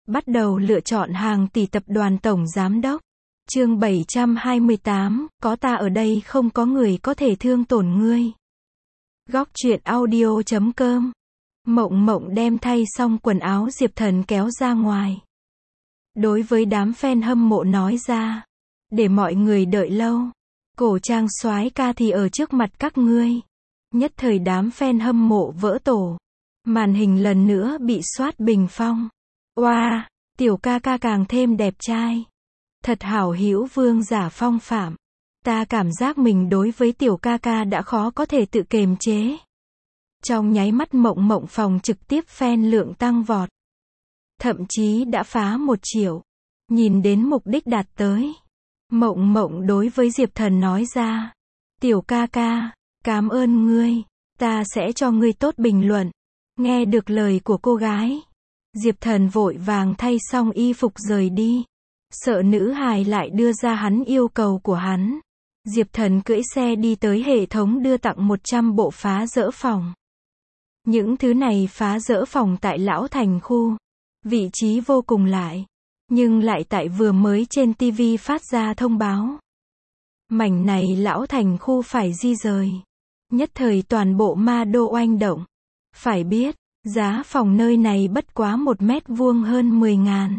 Bắt đầu lựa chọn hàng tỷ tập đoàn tổng giám đốc. Chương 728, có ta ở đây không có người có thể thương tổn ngươi. Góc truyện audio.com. Mộng Mộng đem thay xong quần áo Diệp Thần kéo ra ngoài. Đối với đám fan hâm mộ nói ra, để mọi người đợi lâu. Cổ trang soái ca thì ở trước mặt các ngươi. Nhất thời đám fan hâm mộ vỡ tổ. Màn hình lần nữa bị soát bình phong. Oa, tiểu ca ca càng thêm đẹp trai. Thật hảo hữu vương giả phong phạm. Ta cảm giác mình đối với tiểu ca ca đã khó có thể tự kiềm chế. Trong nháy mắt Mộng Mộng phòng trực tiếp fan lượng tăng vọt. Thậm chí đã phá 1 triệu. Nhìn đến mục đích đạt tới. Mộng Mộng đối với Diệp Thần nói ra. Tiểu ca ca, cảm ơn ngươi. Ta sẽ cho ngươi tốt bình luận. Nghe được lời của cô gái. Diệp Thần vội vàng thay xong y phục rời đi. Sợ nữ hài lại đưa ra hắn yêu cầu của hắn. Diệp Thần cưỡi xe đi tới hệ thống đưa tặng 100 bộ phá dỡ phòng. Những thứ này phá dỡ phòng tại Lão Thành khu. Vị trí vô cùng lại. Nhưng lại tại vừa mới trên TV phát ra thông báo. Mảnh này Lão Thành khu phải di rời. Nhất thời toàn bộ ma đô oanh động. Phải biết, giá phòng nơi này bất quá 1 mét vuông hơn 10.000.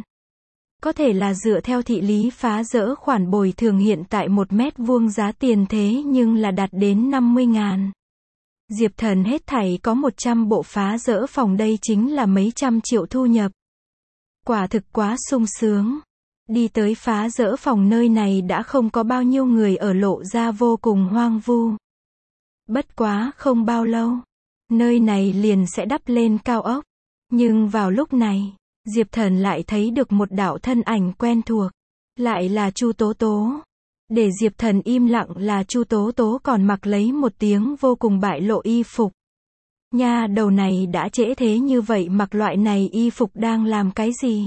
Có thể là dựa theo thị lý phá dỡ khoản bồi thường hiện tại 1 mét vuông giá tiền thế nhưng là đạt đến 50.000. Diệp Thần hết thảy có 100 bộ phá dỡ phòng, đây chính là mấy trăm triệu thu nhập. Quả thực quá sung sướng. Đi tới phá dỡ phòng nơi này đã không có bao nhiêu người ở, lộ ra vô cùng hoang vu. Bất quá không bao lâu, nơi này liền sẽ đắp lên cao ốc. Nhưng vào lúc này, Diệp Thần lại thấy được một đạo thân ảnh quen thuộc. Lại là Chu Tố Tố. Để Diệp Thần im lặng là Chu Tố Tố còn mặc lấy một tiếng vô cùng bại lộ y phục. Nha đầu này đã trễ thế như vậy mặc loại này y phục đang làm cái gì?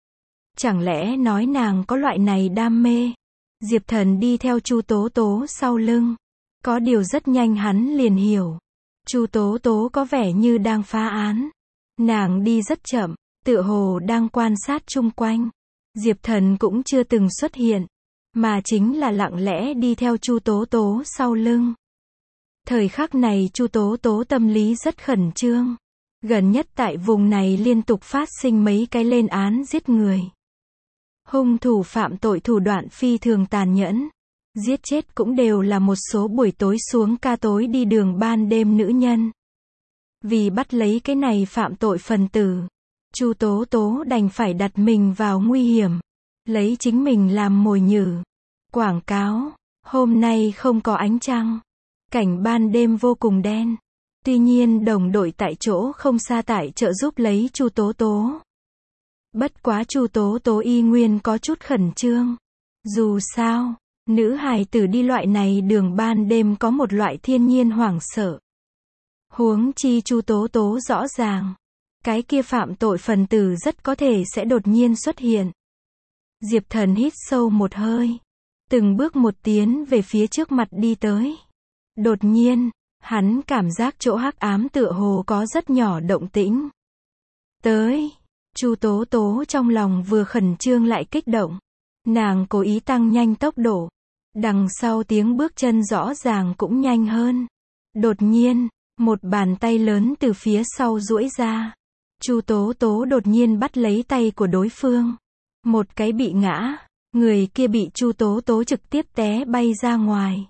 Chẳng lẽ nói nàng có loại này đam mê? Diệp Thần đi theo Chu Tố Tố sau lưng. Có điều rất nhanh hắn liền hiểu. Chu Tố Tố có vẻ như đang phá án. Nàng đi rất chậm, tựa hồ đang quan sát chung quanh. Diệp Thần cũng chưa từng xuất hiện, mà chính là lặng lẽ đi theo Chu Tố Tố sau lưng. Thời khắc này Chu Tố Tố tâm lý rất khẩn trương. Gần nhất tại vùng này liên tục phát sinh mấy cái lên án giết người. Hung thủ phạm tội thủ đoạn phi thường tàn nhẫn. Giết chết cũng đều là một số buổi tối xuống ca tối đi đường ban đêm nữ nhân. Vì bắt lấy cái này phạm tội phần tử, Chu Tố Tố đành phải đặt mình vào nguy hiểm. Lấy chính mình làm mồi nhử. Quảng cáo, hôm nay không có ánh trăng. Cảnh ban đêm vô cùng đen. Tuy nhiên đồng đội tại chỗ không xa tại trợ giúp lấy Chu Tố Tố. Bất quá Chu Tố Tố y nguyên có chút khẩn trương. Dù sao, nữ hài tử đi loại này đường ban đêm có một loại thiên nhiên hoảng sợ. Huống chi Chu Tố Tố rõ ràng. Cái kia phạm tội phần tử rất có thể sẽ đột nhiên xuất hiện. Diệp Thần hít sâu một hơi. Từng bước một tiến về phía trước mặt đi tới. Đột nhiên, hắn cảm giác chỗ hắc ám tựa hồ có rất nhỏ động tĩnh. Tới, Chu Tố Tố trong lòng vừa khẩn trương lại kích động. Nàng cố ý tăng nhanh tốc độ. Đằng sau tiếng bước chân rõ ràng cũng nhanh hơn. Đột nhiên, một bàn tay lớn từ phía sau duỗi ra. Chu Tố Tố đột nhiên bắt lấy tay của đối phương. Một cái bị ngã, người kia bị Chu Tố Tố trực tiếp té bay ra ngoài.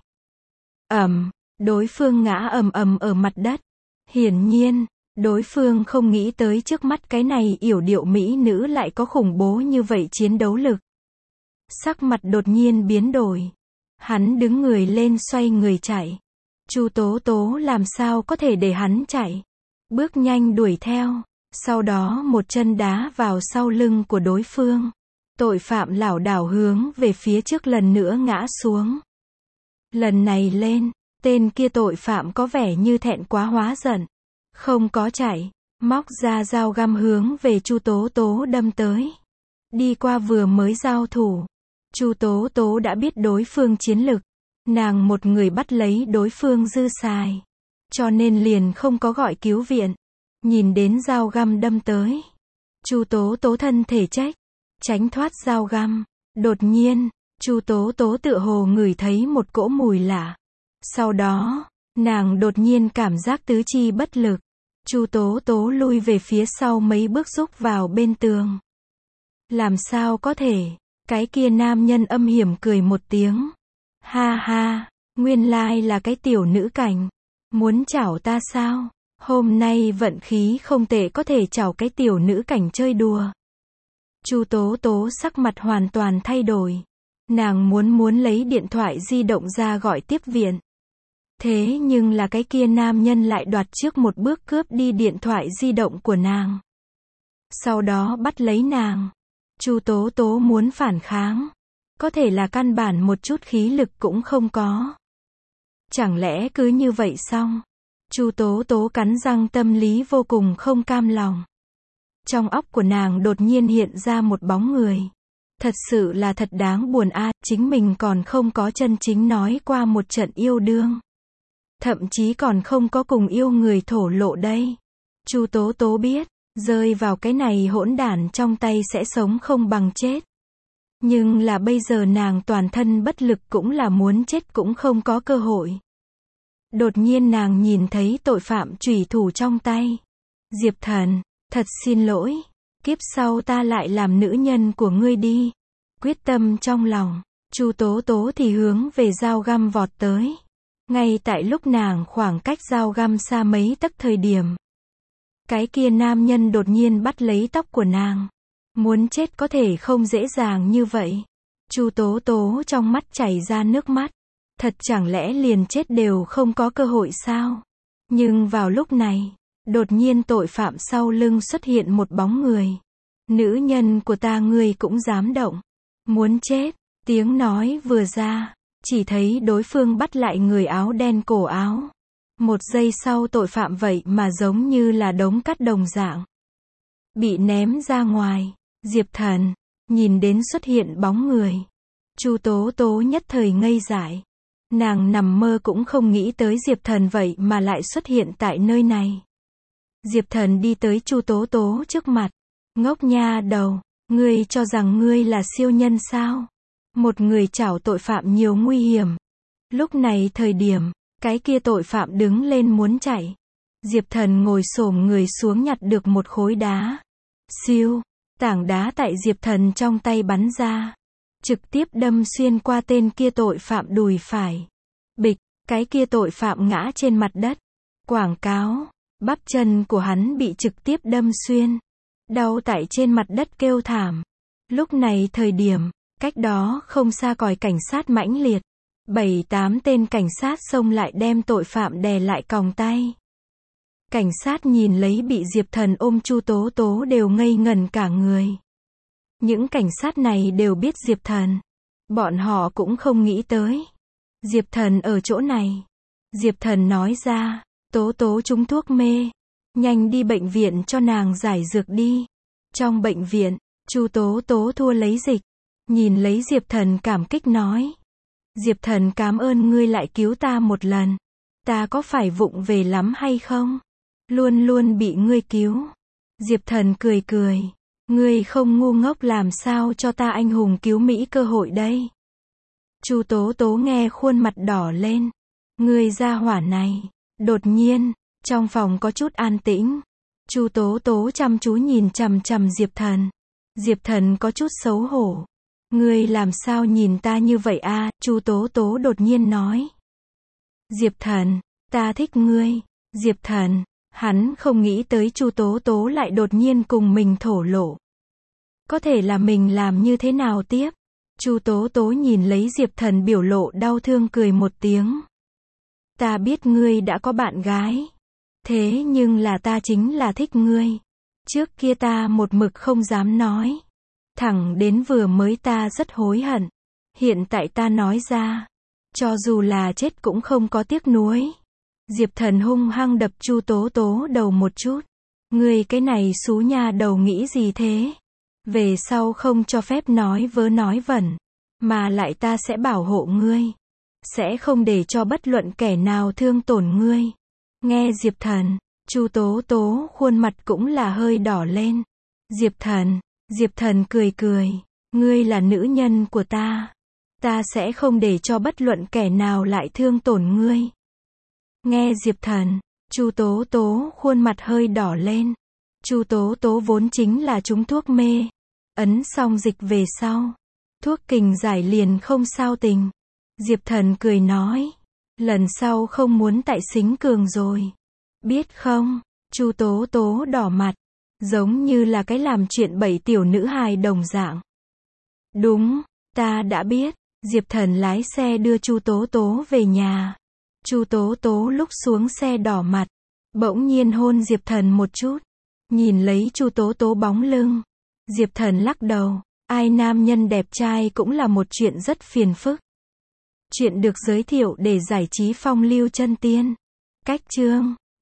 Đối phương ngã ầm ầm ở mặt đất. Hiển nhiên, đối phương không nghĩ tới trước mắt cái này yểu điệu mỹ nữ lại có khủng bố như vậy chiến đấu lực. Sắc mặt đột nhiên biến đổi. Hắn đứng người lên xoay người chạy. Chu Tố Tố làm sao có thể để hắn chạy. Bước nhanh đuổi theo. Sau đó một chân đá vào sau lưng của đối phương. Tội phạm lảo đảo hướng về phía trước lần nữa ngã xuống. Lần này lên, tên kia tội phạm có vẻ như thẹn quá hóa giận. Không có chạy, móc ra dao găm hướng về Chu Tố Tố đâm tới. Đi qua vừa mới giao thủ, Chu Tố Tố đã biết đối phương chiến lực. Nàng một người bắt lấy đối phương dư xài. Cho nên liền không có gọi cứu viện. Nhìn đến dao găm đâm tới, Chu Tố Tố thân thể trách, tránh thoát dao găm. Đột nhiên, Chu Tố Tố tựa hồ ngửi thấy một cỗ mùi lạ. Sau đó, nàng đột nhiên cảm giác tứ chi bất lực. Chu Tố Tố lui về phía sau mấy bước rúc vào bên tường. Làm sao có thể? Cái kia nam nhân âm hiểm cười một tiếng. Ha ha, nguyên lai là cái tiểu nữ cảnh. Muốn chảo ta sao? Hôm nay vận khí không tệ có thể chảo cái tiểu nữ cảnh chơi đùa. Chu Tố Tố sắc mặt hoàn toàn thay đổi. Nàng muốn lấy điện thoại di động ra gọi tiếp viện. Thế nhưng là cái kia nam nhân lại đoạt trước một bước cướp đi điện thoại di động của nàng. Sau đó bắt lấy nàng. Chu Tố Tố muốn phản kháng. Có thể là căn bản một chút khí lực cũng không có. Chẳng lẽ cứ như vậy xong? Chu Tố Tố cắn răng, tâm lý vô cùng không cam lòng. Trong óc của nàng đột nhiên hiện ra một bóng người. Thật sự là thật đáng buồn a, chính mình còn không có chân chính nói qua một trận yêu đương. Thậm chí còn không có cùng yêu người thổ lộ đây. Chu Tố Tố biết, rơi vào cái này hỗn đản trong tay sẽ sống không bằng chết. Nhưng là bây giờ nàng toàn thân bất lực, cũng là muốn chết cũng không có cơ hội. Đột nhiên nàng nhìn thấy tội phạm chủy thủ trong tay. Diệp Thần, thật xin lỗi, kiếp sau ta lại làm nữ nhân của ngươi đi. Quyết tâm trong lòng, Chu Tố Tố thì hướng về dao găm vọt tới. Ngay tại lúc nàng khoảng cách dao găm xa mấy tấc thời điểm, cái kia nam nhân đột nhiên bắt lấy tóc của nàng. Muốn chết có thể không dễ dàng như vậy. Chu Tố Tố trong mắt chảy ra nước mắt. Thật chẳng lẽ liền chết đều không có cơ hội sao? Nhưng vào lúc này, đột nhiên tội phạm sau lưng xuất hiện một bóng người. Nữ nhân của ta ngươi cũng dám động. Muốn chết, tiếng nói vừa ra, chỉ thấy đối phương bắt lại người áo đen cổ áo. Một giây sau tội phạm vậy mà giống như là đống cát đồng dạng. Bị ném ra ngoài. Diệp Thần, nhìn đến xuất hiện bóng người. Chu Tố Tố nhất thời ngây dại. Nàng nằm mơ cũng không nghĩ tới Diệp Thần vậy mà lại xuất hiện tại nơi này. Diệp Thần đi tới Chu Tố Tố trước mặt. Ngốc nha đầu, ngươi cho rằng ngươi là siêu nhân sao? Một người chảo tội phạm nhiều nguy hiểm. Lúc này thời điểm, cái kia tội phạm đứng lên muốn chạy. Diệp Thần ngồi xổm người xuống nhặt được một khối đá. Siêu, tảng đá tại Diệp Thần trong tay bắn ra. Trực tiếp đâm xuyên qua tên kia tội phạm đùi phải. Bịch, cái kia tội phạm ngã trên mặt đất. Quảng cáo, bắp chân của hắn bị trực tiếp đâm xuyên. Đau tại trên mặt đất kêu thảm. Lúc này thời điểm, cách đó không xa còi cảnh sát mãnh liệt. 7-8 tên cảnh sát xông lại đem tội phạm đè lại còng tay. Cảnh sát nhìn lấy bị Diệp Thần ôm Chu Tố Tố đều ngây ngẩn cả người. Những cảnh sát này đều biết Diệp Thần. Bọn họ cũng không nghĩ tới. Diệp Thần ở chỗ này. Diệp Thần nói ra, Tố Tố trúng thuốc mê. Nhanh đi bệnh viện cho nàng giải dược đi. Trong bệnh viện, Chu Tố Tố thua lấy dịch. Nhìn lấy Diệp Thần cảm kích nói. Diệp Thần cảm ơn ngươi lại cứu ta một lần. Ta có phải vụng về lắm hay không? Luôn luôn bị ngươi cứu. Diệp Thần cười cười. Ngươi không ngu ngốc làm sao cho ta anh hùng cứu Mỹ cơ hội đây? Chu Tố Tố nghe khuôn mặt đỏ lên. Ngươi gia hỏa này. Đột nhiên, trong phòng có chút an tĩnh. Chu Tố Tố chăm chú nhìn chằm chằm Diệp Thần. Diệp Thần có chút xấu hổ. Ngươi làm sao nhìn ta như vậy a? Chu Tố Tố đột nhiên nói. Diệp Thần, ta thích ngươi. Diệp Thần, hắn không nghĩ tới Chu Tố Tố lại đột nhiên cùng mình thổ lộ. Có thể là mình làm như thế nào tiếp? Chu Tố Tố nhìn lấy Diệp Thần biểu lộ đau thương cười một tiếng. Ta biết ngươi đã có bạn gái. Thế nhưng là ta chính là thích ngươi. Trước kia ta một mực không dám nói. Thẳng đến vừa mới ta rất hối hận. Hiện tại ta nói ra. Cho dù là chết cũng không có tiếc nuối. Diệp Thần hung hăng đập Chu Tố Tố đầu một chút. Ngươi cái này xú nha đầu nghĩ gì thế? Về sau không cho phép nói vớ nói vẩn. Mà lại ta sẽ bảo hộ ngươi. Sẽ không để cho bất luận kẻ nào thương tổn ngươi. Nghe Diệp Thần, Chu Tố Tố khuôn mặt cũng là hơi đỏ lên. Diệp Thần cười cười. Ngươi là nữ nhân của ta. Ta sẽ không để cho bất luận kẻ nào lại thương tổn ngươi. Nghe Diệp Thần, Chu Tố Tố khuôn mặt hơi đỏ lên. Chu Tố Tố vốn chính là trúng thuốc mê. Ấn xong dịch về sau. Thuốc kình giải liền không sao tình. Diệp Thần cười nói. Lần sau không muốn tại xính cường rồi. Biết không? Chu Tố Tố đỏ mặt. Giống như là cái làm chuyện bậy tiểu nữ hài đồng dạng. Đúng, ta đã biết. Diệp Thần lái xe đưa Chu Tố Tố về nhà. Chu Tố Tố lúc xuống xe đỏ mặt. Bỗng nhiên hôn Diệp Thần một chút. Nhìn lấy Chu Tố Tố bóng lưng. Diệp Thần lắc đầu. Ai nam nhân đẹp trai cũng là một chuyện rất phiền phức. Chuyện được giới thiệu để giải trí phong lưu chân tiên. Cách chương